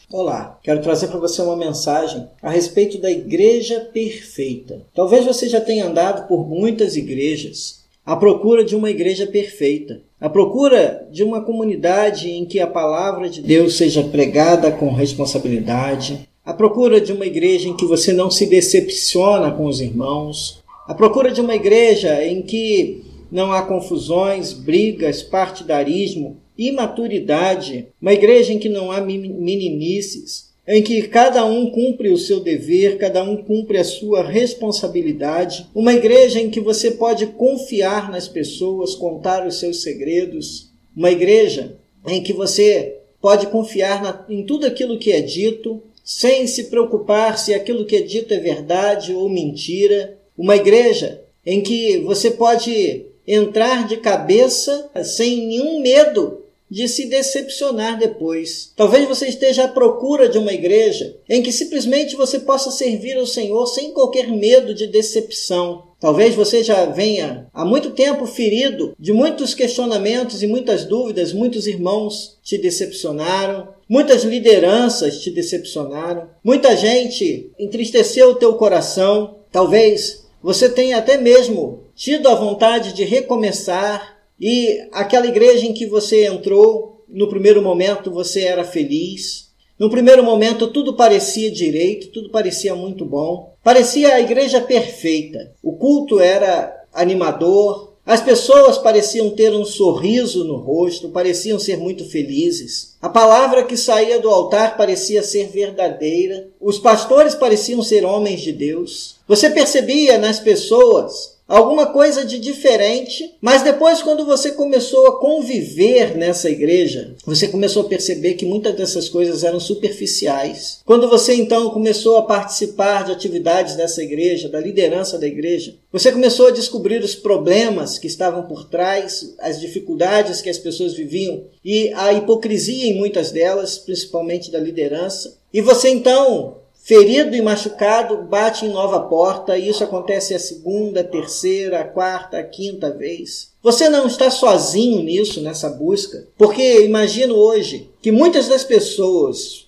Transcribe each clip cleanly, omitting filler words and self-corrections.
Olá, quero trazer para você uma mensagem a respeito da igreja perfeita. Talvez você já tenha andado por muitas igrejas à procura de uma igreja perfeita, à procura de uma comunidade em que a palavra de Deus seja pregada com responsabilidade, à procura de uma igreja em que você não se decepciona com os irmãos, à procura de uma igreja em que não há confusões, brigas, partidarismo, imaturidade, uma igreja em que não há meninices, em que cada um cumpre o seu dever, cada um cumpre a sua responsabilidade, uma igreja em que você pode confiar nas pessoas, contar os seus segredos, uma igreja em que você pode confiar em tudo aquilo que é dito, sem se preocupar se aquilo que é dito é verdade ou mentira, uma igreja em que você pode entrar de cabeça sem nenhum medo de se decepcionar depois. Talvez você esteja à procura de uma igreja em que simplesmente você possa servir ao Senhor sem qualquer medo de decepção. Talvez você já venha há muito tempo ferido de muitos questionamentos e muitas dúvidas. Muitos irmãos te decepcionaram, muitas lideranças te decepcionaram, muita gente entristeceu o teu coração. Talvez você tenha até mesmo tido a vontade de recomeçar, e aquela igreja em que você entrou, no primeiro momento você era feliz, no primeiro momento tudo parecia direito, tudo parecia muito bom, parecia a igreja perfeita, o culto era animador, as pessoas pareciam ter um sorriso no rosto, pareciam ser muito felizes, a palavra que saía do altar parecia ser verdadeira, os pastores pareciam ser homens de Deus, você percebia nas pessoas alguma coisa de diferente, mas depois, quando você começou a conviver nessa igreja, você começou a perceber que muitas dessas coisas eram superficiais. Quando você então começou a participar de atividades dessa igreja, da liderança da igreja, você começou a descobrir os problemas que estavam por trás, as dificuldades que as pessoas viviam e a hipocrisia em muitas delas, principalmente da liderança. E você então, ferido e machucado, bate em nova porta, e isso acontece a segunda, a terceira, a quarta, a quinta vez. Você não está sozinho nisso, nessa busca, porque imagino hoje que muitas das pessoas,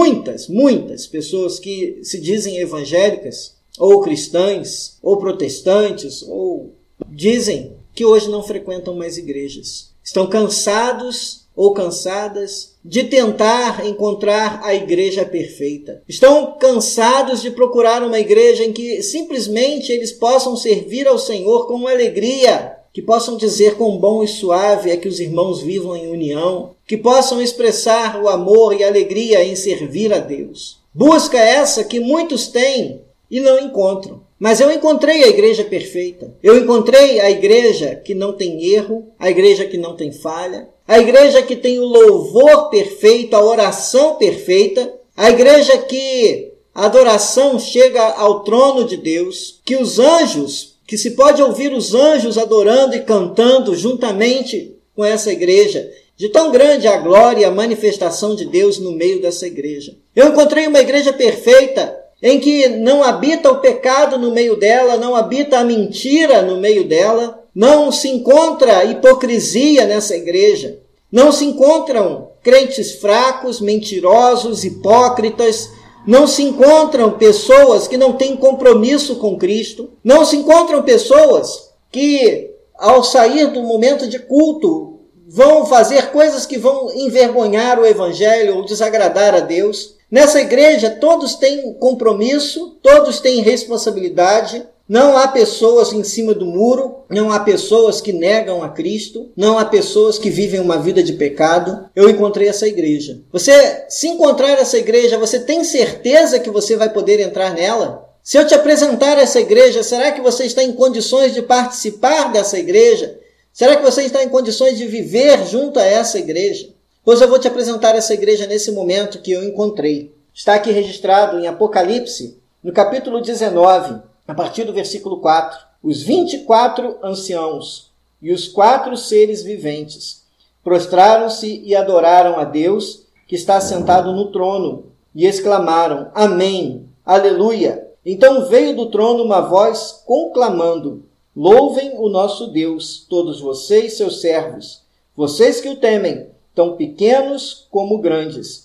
muitas pessoas que se dizem evangélicas, ou cristãs, ou protestantes, ou dizem que hoje não frequentam mais igrejas. Estão cansados ou cansadas de tentar encontrar a igreja perfeita. Estão cansados de procurar uma igreja em que simplesmente eles possam servir ao Senhor com alegria, que possam dizer quão bom e suave é que os irmãos vivam em união, que possam expressar o amor e a alegria em servir a Deus. Busca essa que muitos têm e não encontram. Mas eu encontrei a igreja perfeita. Eu encontrei a igreja que não tem erro, a igreja que não tem falha, a igreja que tem o louvor perfeito, a oração perfeita, a igreja que a adoração chega ao trono de Deus, que os anjos, que se pode ouvir os anjos adorando e cantando juntamente com essa igreja, de tão grande a glória e a manifestação de Deus no meio dessa igreja. Eu encontrei uma igreja perfeita, em que não habita o pecado no meio dela, não habita a mentira no meio dela, não se encontra hipocrisia nessa igreja, não se encontram crentes fracos, mentirosos, hipócritas, não se encontram pessoas que não têm compromisso com Cristo, não se encontram pessoas que, ao sair do momento de culto, vão fazer coisas que vão envergonhar o evangelho ou desagradar a Deus. Nessa igreja, todos têm compromisso, todos têm responsabilidade, não há pessoas em cima do muro, não há pessoas que negam a Cristo, não há pessoas que vivem uma vida de pecado. Eu encontrei essa igreja. Você, se encontrar essa igreja, você tem certeza que você vai poder entrar nela? Se eu te apresentar essa igreja, será que você está em condições de participar dessa igreja? Será que você está em condições de viver junto a essa igreja? Pois eu vou te apresentar essa igreja nesse momento que eu encontrei. Está aqui registrado em Apocalipse, no capítulo 19, a partir do versículo 4. Os 24 anciãos e os 4 seres viventes prostraram-se e adoraram a Deus, que está sentado no trono, e exclamaram: Amém, Aleluia! Então veio do trono uma voz conclamando: Louvem o nosso Deus, todos vocês, seus servos, vocês que o temem, tão pequenos como grandes.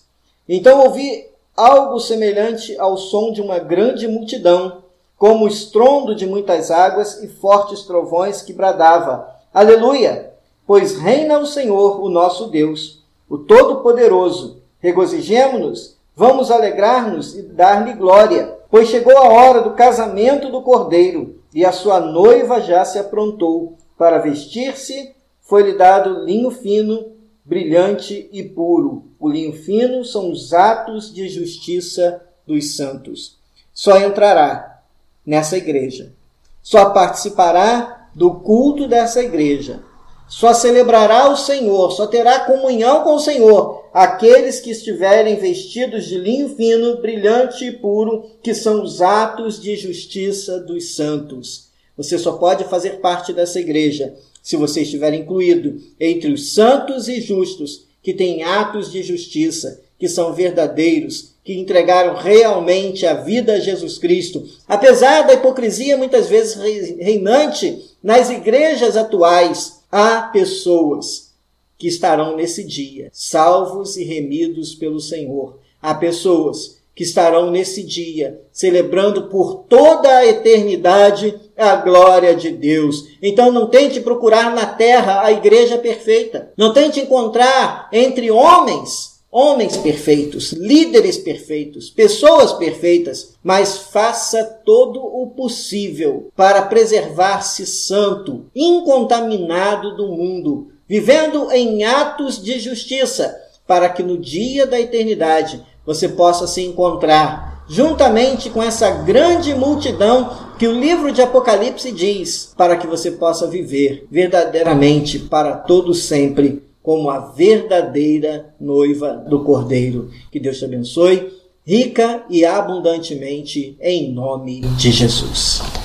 Então ouvi algo semelhante ao som de uma grande multidão, como o estrondo de muitas águas e fortes trovões que bradava: Aleluia! Pois reina o Senhor, o nosso Deus, o Todo-Poderoso. Regozijemo-nos, vamos alegrar-nos e dar-lhe glória, pois chegou a hora do casamento do Cordeiro, e a sua noiva já se aprontou. Para vestir-se, foi-lhe dado linho fino, brilhante e puro. O linho fino são os atos de justiça dos santos. Só entrará nessa igreja, só participará do culto dessa igreja, só celebrará o Senhor, só terá comunhão com o Senhor aqueles que estiverem vestidos de linho fino, brilhante e puro, que são os atos de justiça dos santos. Você só pode fazer parte dessa igreja se você estiver incluído entre os santos e justos, que têm atos de justiça, que são verdadeiros, que entregaram realmente a vida a Jesus Cristo. Apesar da hipocrisia muitas vezes reinante nas igrejas atuais, há pessoas que estarão nesse dia salvos e remidos pelo Senhor. Há pessoas que estarão nesse dia celebrando por toda a eternidade a glória de Deus. Então não tente procurar na terra a igreja perfeita. Não tente encontrar entre homens perfeitos, líderes perfeitos, pessoas perfeitas, mas faça todo o possível para preservar-se santo, incontaminado do mundo, vivendo em atos de justiça, para que no dia da eternidade você possa se encontrar juntamente com essa grande multidão que o livro de Apocalipse diz, para que você possa viver verdadeiramente para todo sempre como a verdadeira noiva do Cordeiro. Que Deus te abençoe rica e abundantemente em nome de Jesus.